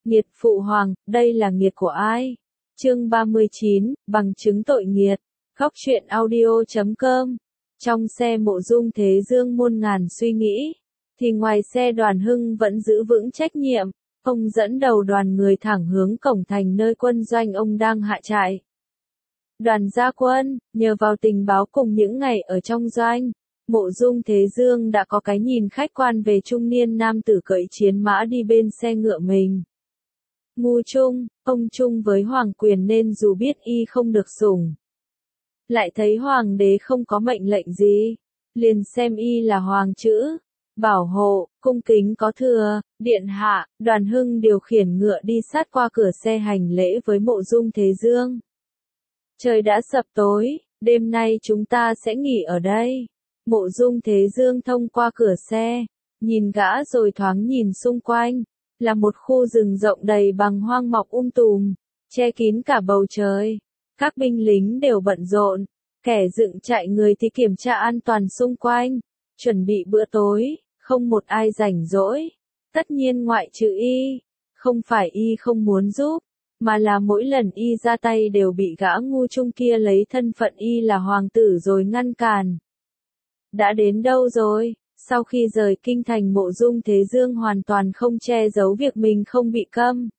Nghiệt phụ hoàng, đây là nghiệt của ai? Chương 39, bằng chứng tội nghiệt. Góc truyện audio.com. Trong xe Mộ Dung Thế Dương muôn ngàn suy nghĩ, thì ngoài xe Đoàn Hưng vẫn giữ vững trách nhiệm. Ông dẫn đầu đoàn người thẳng hướng cổng thành nơi quân doanh ông đang hạ trại. Đoàn gia quân, nhờ vào tình báo cùng những ngày ở trong doanh, Mộ Dung Thế Dương đã có cái nhìn khách quan về trung niên nam tử cưỡi chiến mã đi bên xe ngựa mình. Ngu Trung, ông chung với hoàng quyền nên dù biết y không được sủng, lại thấy hoàng đế không có mệnh lệnh gì, liền xem y là hoàng chữ, bảo hộ, cung kính có thừa. Điện hạ, Đoàn Hưng điều khiển ngựa đi sát qua cửa xe hành lễ với Mộ Dung Thế Dương. Trời đã sập tối, đêm nay chúng ta sẽ nghỉ ở đây. Mộ Dung Thế Dương thông qua cửa xe, nhìn gã rồi thoáng nhìn xung quanh, là một khu rừng rộng đầy bằng hoang mọc tùm, che kín cả bầu trời. Các binh lính đều bận rộn, kẻ dựng trại người thì kiểm tra an toàn xung quanh, chuẩn bị bữa tối, không một ai rảnh rỗi. Tất nhiên ngoại trừ y, không phải y không muốn giúp, mà là mỗi lần y ra tay đều bị gã ngu trung kia lấy thân phận y là hoàng tử rồi ngăn cản. Đã đến đâu rồi? Sau khi rời kinh thành, Mộ Dung Thế Dương hoàn toàn không che giấu việc mình không bị câm.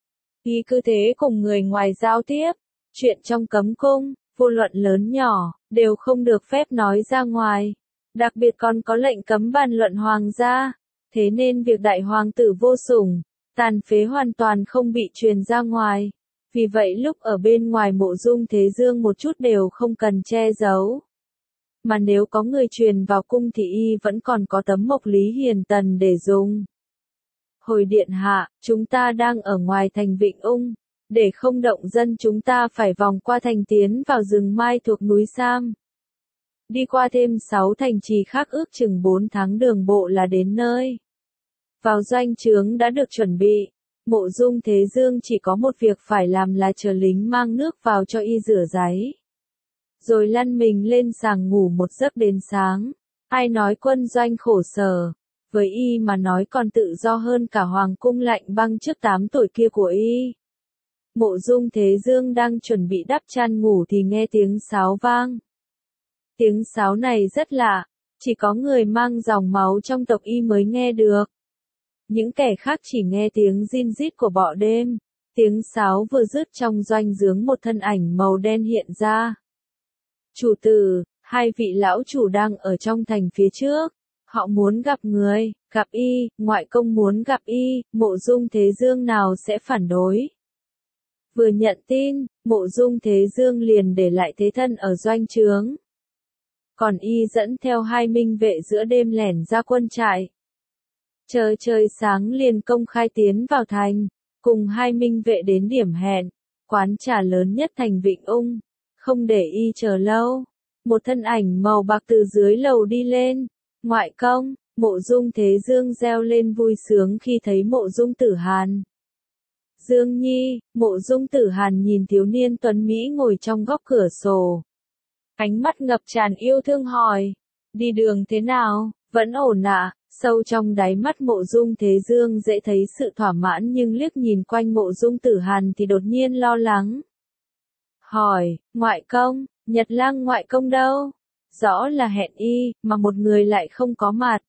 Y cứ thế cùng người ngoài giao tiếp, chuyện trong cấm cung, vô luận lớn nhỏ, đều không được phép nói ra ngoài. Đặc biệt còn có lệnh cấm bàn luận hoàng gia, thế nên việc đại hoàng tử vô sủng, tàn phế hoàn toàn không bị truyền ra ngoài. Vì vậy lúc ở bên ngoài Mộ Dung Thế Dương một chút đều không cần che giấu. Mà nếu có người truyền vào cung thì y vẫn còn có tấm mộc lý hiền tần để dùng. Hồi điện hạ, chúng ta đang ở ngoài thành Vịnh Ung, để không động dân chúng ta phải vòng qua thành tiến vào rừng mai thuộc núi Sam. Đi qua thêm 6 thành trì khác ước chừng 4 tháng đường bộ là đến nơi. Vào doanh trướng đã được chuẩn bị, Mộ Dung Thế Dương chỉ có một việc phải làm là chờ lính mang nước vào cho y rửa ráy, rồi lăn mình lên giường ngủ một giấc đến sáng. Ai nói quân doanh khổ sở, với y mà nói còn tự do hơn cả hoàng cung lạnh băng trước 8 tuổi kia của y. Mộ Dung Thế Dương đang chuẩn bị đắp chăn ngủ thì nghe tiếng sáo vang. Tiếng sáo này rất lạ, chỉ có người mang dòng máu trong tộc y mới nghe được. Những kẻ khác chỉ nghe tiếng rin rít của bọ đêm. Tiếng sáo vừa dứt trong doanh trướng một thân ảnh màu đen hiện ra. Chủ tử, 2 vị lão chủ đang ở trong thành phía trước. Họ muốn gặp người, gặp y, ngoại công muốn gặp y, Mộ Dung Thế Dương nào sẽ phản đối. Vừa nhận tin, Mộ Dung Thế Dương liền để lại thế thân ở doanh trướng. Còn y dẫn theo 2 minh vệ giữa đêm lẻn ra quân trại. Chờ trời sáng liền công khai tiến vào thành, cùng 2 minh vệ đến điểm hẹn, quán trà lớn nhất thành Vịnh Ung. Không để y chờ lâu, một thân ảnh màu bạc từ dưới lầu đi lên. Ngoại công, Mộ Dung Thế Dương reo lên vui sướng khi thấy Mộ Dung Tử Hàn. Dương Nhi, Mộ Dung Tử Hàn nhìn thiếu niên tuấn Mỹ ngồi trong góc cửa sổ. Ánh mắt ngập tràn yêu thương hỏi, đi đường thế nào, vẫn ổn ạ? Sâu trong đáy mắt Mộ Dung Thế Dương dễ thấy sự thỏa mãn nhưng liếc nhìn quanh Mộ Dung Tử Hàn thì đột nhiên lo lắng. Hỏi, ngoại công, Nhật Lang ngoại công đâu? Rõ là hẹn y, mà một người lại không có mặt.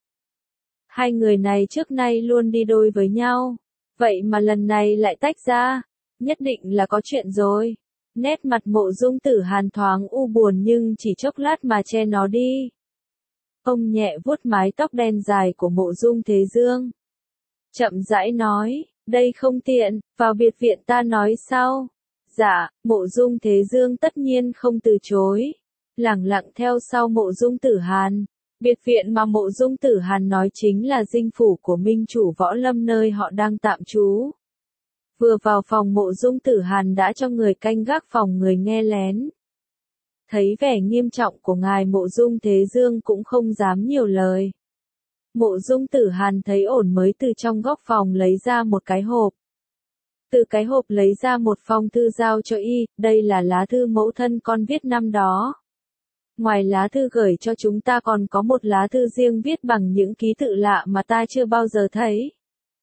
2 người này trước nay luôn đi đôi với nhau, vậy mà lần này lại tách ra, nhất định là có chuyện rồi. Nét mặt Mộ Dung Tử Hàn thoáng u buồn nhưng chỉ chốc lát mà che nó đi. Ông nhẹ vuốt mái tóc đen dài của Mộ Dung Thế Dương, chậm rãi nói, đây không tiện, vào biệt viện ta nói sau. Dạ, Mộ Dung Thế Dương tất nhiên không từ chối, lẳng lặng theo sau Mộ Dung Tử Hàn. Biệt viện mà Mộ Dung Tử Hàn nói chính là dinh phủ của minh chủ Võ Lâm nơi họ đang tạm trú. Vừa vào phòng Mộ Dung Tử Hàn đã cho người canh gác phòng người nghe lén. Thấy vẻ nghiêm trọng của ngài, Mộ Dung Thế Dương cũng không dám nhiều lời. Mộ Dung Tử Hàn thấy ổn mới từ trong góc phòng lấy ra một cái hộp. Từ cái hộp lấy ra một phong thư giao cho y, đây là lá thư mẫu thân con viết năm đó. Ngoài lá thư gửi cho chúng ta còn có một lá thư riêng viết bằng những ký tự lạ mà ta chưa bao giờ thấy.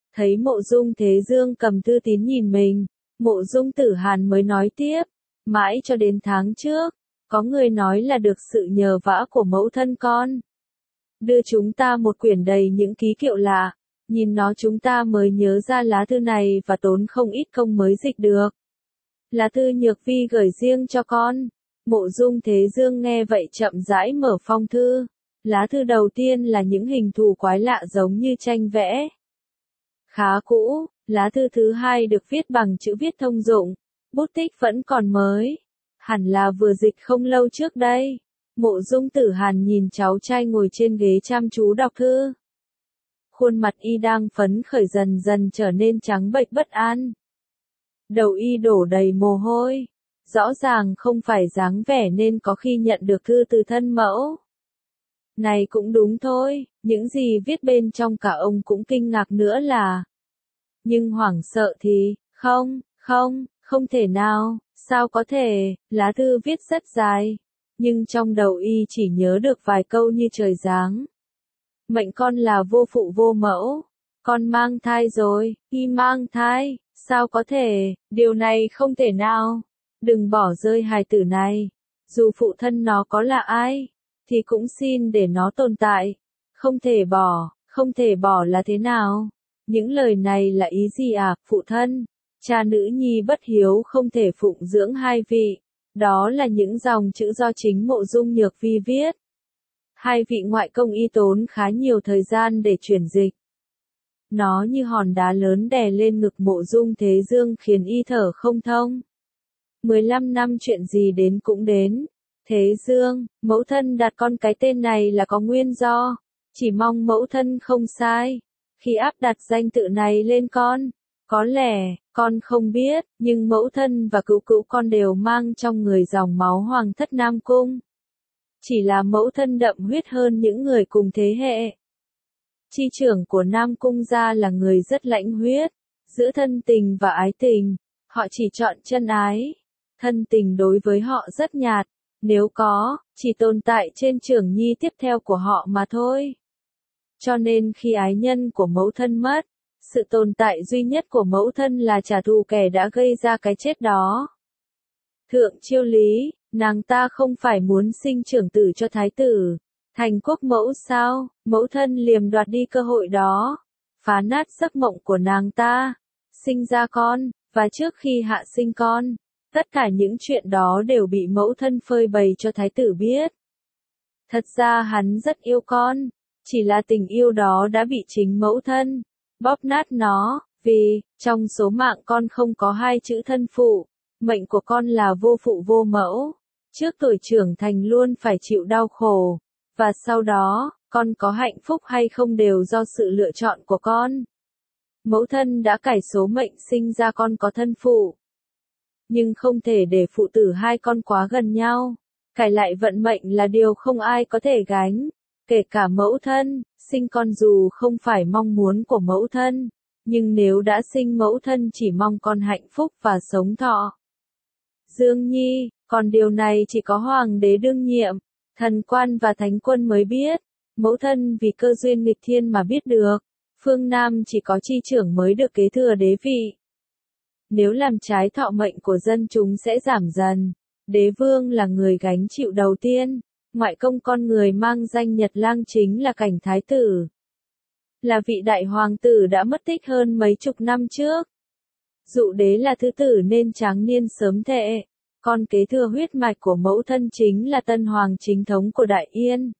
Thấy Mộ Dung Thế Dương cầm thư tín nhìn mình, Mộ Dung Tử Hàn mới nói tiếp, mãi cho đến tháng trước, có người nói là được sự nhờ vả của mẫu thân con. Đưa chúng ta một quyển đầy những ký hiệu lạ, nhìn nó chúng ta mới nhớ ra lá thư này và tốn không ít công mới dịch được. Lá thư Nhược Vi gửi riêng cho con. Mộ Dung Thế Dương nghe vậy chậm rãi mở phong thư. Lá thư đầu tiên là những hình thù quái lạ giống như tranh vẽ. Khá cũ, lá thư thứ hai được viết bằng chữ viết thông dụng, bút tích vẫn còn mới. Hẳn là vừa dịch không lâu trước đây. Mộ Dung Tử Hàn nhìn cháu trai ngồi trên ghế chăm chú đọc thư. Khuôn mặt y đang phấn khởi dần dần trở nên trắng bệch bất an. Đầu y đổ đầy mồ hôi. Rõ ràng không phải dáng vẻ nên có khi nhận được thư từ thân mẫu. Này cũng đúng thôi, những gì viết bên trong cả ông cũng kinh ngạc nữa là. Nhưng hoảng sợ thì, không thể nào, sao có thể, lá thư viết rất dài. Nhưng trong đầu y chỉ nhớ được vài câu như trời giáng. Mệnh con là vô phụ vô mẫu, con mang thai rồi, y mang thai, sao có thể, điều này không thể nào. Đừng bỏ rơi hài tử này, dù phụ thân nó có là ai, thì cũng xin để nó tồn tại. Không thể bỏ là thế nào? Những lời này là ý gì à, phụ thân? Cha nữ nhi bất hiếu không thể phụng dưỡng hai vị. Đó là những dòng chữ do chính Mộ Dung Nhược Vi viết. Hai vị ngoại công y tốn khá nhiều thời gian để chuyển dịch. Nó như hòn đá lớn đè lên ngực Mộ Dung Thế Dương khiến y thở không thông. 15 năm chuyện gì đến cũng đến. Thế Dương, mẫu thân đặt con cái tên này là có nguyên do. Chỉ mong mẫu thân không sai. Khi áp đặt danh tự này lên con, có lẽ, con không biết, nhưng mẫu thân và cữu cữu con đều mang trong người dòng máu hoàng thất Nam Cung. Chỉ là mẫu thân đậm huyết hơn những người cùng thế hệ. Chi trưởng của Nam Cung gia là người rất lãnh huyết, giữa thân tình và ái tình, họ chỉ chọn chân ái. Thân tình đối với họ rất nhạt, nếu có, chỉ tồn tại trên trưởng nhi tiếp theo của họ mà thôi. Cho nên khi ái nhân của mẫu thân mất, sự tồn tại duy nhất của mẫu thân là trả thù kẻ đã gây ra cái chết đó. Thượng Chiêu Lý, nàng ta không phải muốn sinh trưởng tử cho thái tử, thành quốc mẫu sao? Mẫu thân liềm đoạt đi cơ hội đó, phá nát giấc mộng của nàng ta, sinh ra con, và trước khi hạ sinh con, tất cả những chuyện đó đều bị mẫu thân phơi bày cho thái tử biết. Thật ra hắn rất yêu con, chỉ là tình yêu đó đã bị chính mẫu thân bóp nát nó, vì, trong số mạng con không có hai chữ thân phụ, mệnh của con là vô phụ vô mẫu, trước tuổi trưởng thành luôn phải chịu đau khổ, và sau đó, con có hạnh phúc hay không đều do sự lựa chọn của con. Mẫu thân đã cải số mệnh sinh ra con có thân phụ, nhưng không thể để phụ tử hai con quá gần nhau, cải lại vận mệnh là điều không ai có thể gánh. Kể cả mẫu thân, sinh con dù không phải mong muốn của mẫu thân, nhưng nếu đã sinh mẫu thân chỉ mong con hạnh phúc và sống thọ. Dương Nhi, còn điều này chỉ có hoàng đế đương nhiệm, thần quan và thánh quân mới biết, mẫu thân vì cơ duyên nghịch thiên mà biết được, phương Nam chỉ có chi trưởng mới được kế thừa đế vị. Nếu làm trái thọ mệnh của dân chúng sẽ giảm dần, đế vương là người gánh chịu đầu tiên. Ngoại công con người mang danh Nhật Lang chính là Cảnh Thái Tử. Là vị đại hoàng tử đã mất tích hơn mấy chục năm trước. Dụ đế là thứ tử nên tráng niên sớm thệ. Con kế thừa huyết mạch của mẫu thân chính là tân hoàng chính thống của Đại Yên.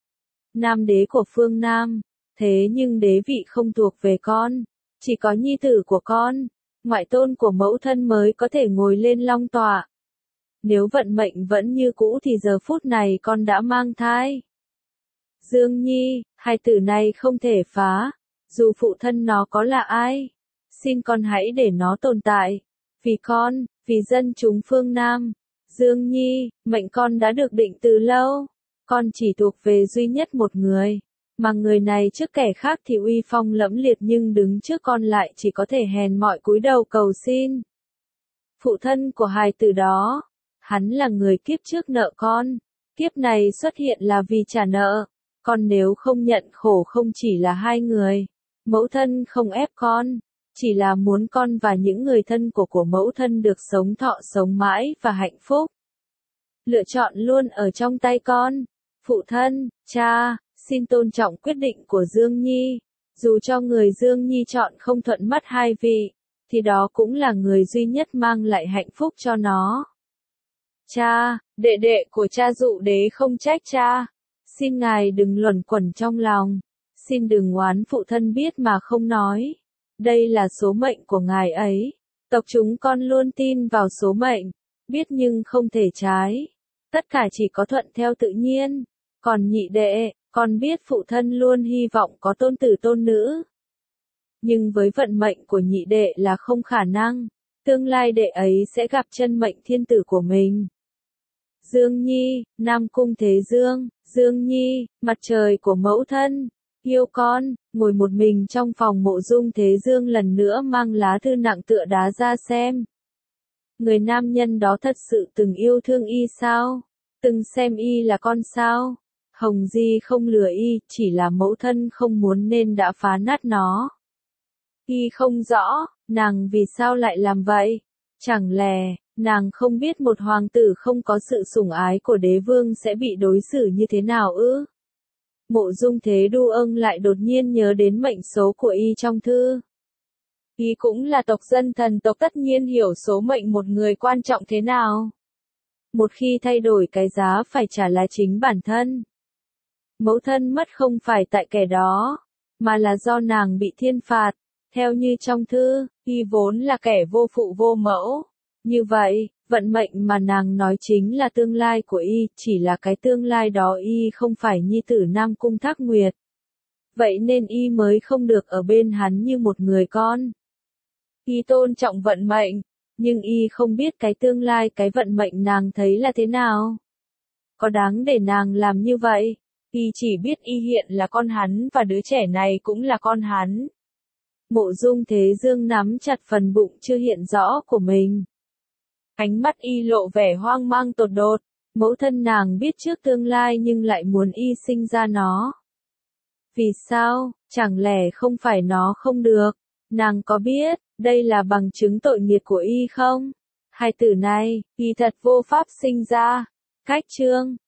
Nam đế của phương Nam. Thế nhưng đế vị không thuộc về con. Chỉ có nhi tử của con, ngoại tôn của mẫu thân mới có thể ngồi lên long tọa. Nếu vận mệnh vẫn như cũ thì giờ phút này con đã mang thai. Dương Nhi, hài tử này không thể phá, dù phụ thân nó có là ai. Xin con hãy để nó tồn tại. Vì con, vì dân chúng phương Nam. Dương Nhi, mệnh con đã được định từ lâu. Con chỉ thuộc về duy nhất một người. Mà người này trước kẻ khác thì uy phong lẫm liệt nhưng đứng trước con lại chỉ có thể hèn mọn cúi đầu cầu xin. Phụ thân của hài tử đó. Hắn là người kiếp trước nợ con, kiếp này xuất hiện là vì trả nợ, con nếu không nhận khổ không chỉ là hai người, Mẫu thân không ép con, chỉ là muốn con và những người thân của mẫu thân được sống thọ sống mãi và hạnh phúc. Lựa chọn luôn ở trong tay con. Phụ thân, cha, xin tôn trọng quyết định của Dương Nhi. Dù cho người Dương Nhi chọn không thuận mắt hai vị, thì đó cũng là người duy nhất mang lại hạnh phúc cho nó. Cha, đệ đệ của cha Dụ Đế không trách cha. Xin ngài đừng luẩn quẩn trong lòng. Xin đừng oán phụ thân biết mà không nói. Đây là số mệnh của ngài ấy. Tộc chúng con luôn tin vào số mệnh, biết nhưng không thể trái. Tất cả chỉ có thuận theo tự nhiên. Còn nhị đệ, con biết phụ thân luôn hy vọng có tôn tử tôn nữ. Nhưng với vận mệnh của nhị đệ là không khả năng. Tương lai đệ ấy sẽ gặp chân mệnh thiên tử của mình. Dương Nhi, Nam Cung Thế Dương, Dương Nhi, mặt trời của mẫu thân, yêu con, ngồi một mình trong phòng mộ Dung Thế Dương lần nữa mang lá thư nặng tựa đá ra xem. Người nam nhân đó thật sự từng yêu thương y sao? Từng xem y là con sao? Hồng Di không lừa y, chỉ là mẫu thân không muốn nên đã phá nát nó. Y không rõ, nàng vì sao lại làm vậy? Chẳng lẽ, nàng không biết một hoàng tử không có sự sủng ái của đế vương sẽ bị đối xử như thế nào ư? Mộ Dung Thế Đu Âng lại đột nhiên nhớ đến mệnh số của y trong thư. Y cũng là tộc dân thần tộc tất nhiên hiểu số mệnh một người quan trọng thế nào. Một khi thay đổi cái giá phải trả là chính bản thân. Mẫu thân mất không phải tại kẻ đó, mà là do nàng bị thiên phạt. Theo như trong thư, y vốn là kẻ vô phụ vô mẫu. Như vậy, vận mệnh mà nàng nói chính là tương lai của y, chỉ là cái tương lai đó y không phải nhi tử Nam Cung Thác Nguyệt. Vậy nên y mới không được ở bên hắn như một người con. Y tôn trọng vận mệnh, nhưng y không biết cái tương lai cái vận mệnh nàng thấy là thế nào. Có đáng để nàng làm như vậy? Y chỉ biết y hiện là con hắn và đứa trẻ này cũng là con hắn. Mộ Dung Thế Dương nắm chặt phần bụng chưa hiện rõ của mình. Ánh mắt y lộ vẻ hoang mang tột đột. Mẫu thân nàng biết trước tương lai nhưng lại muốn y sinh ra nó. Vì sao? Chẳng lẽ không phải nó không được? Nàng có biết, đây là bằng chứng tội nghiệt của y không? Hai tử này, y thật vô pháp sinh ra. Cách chương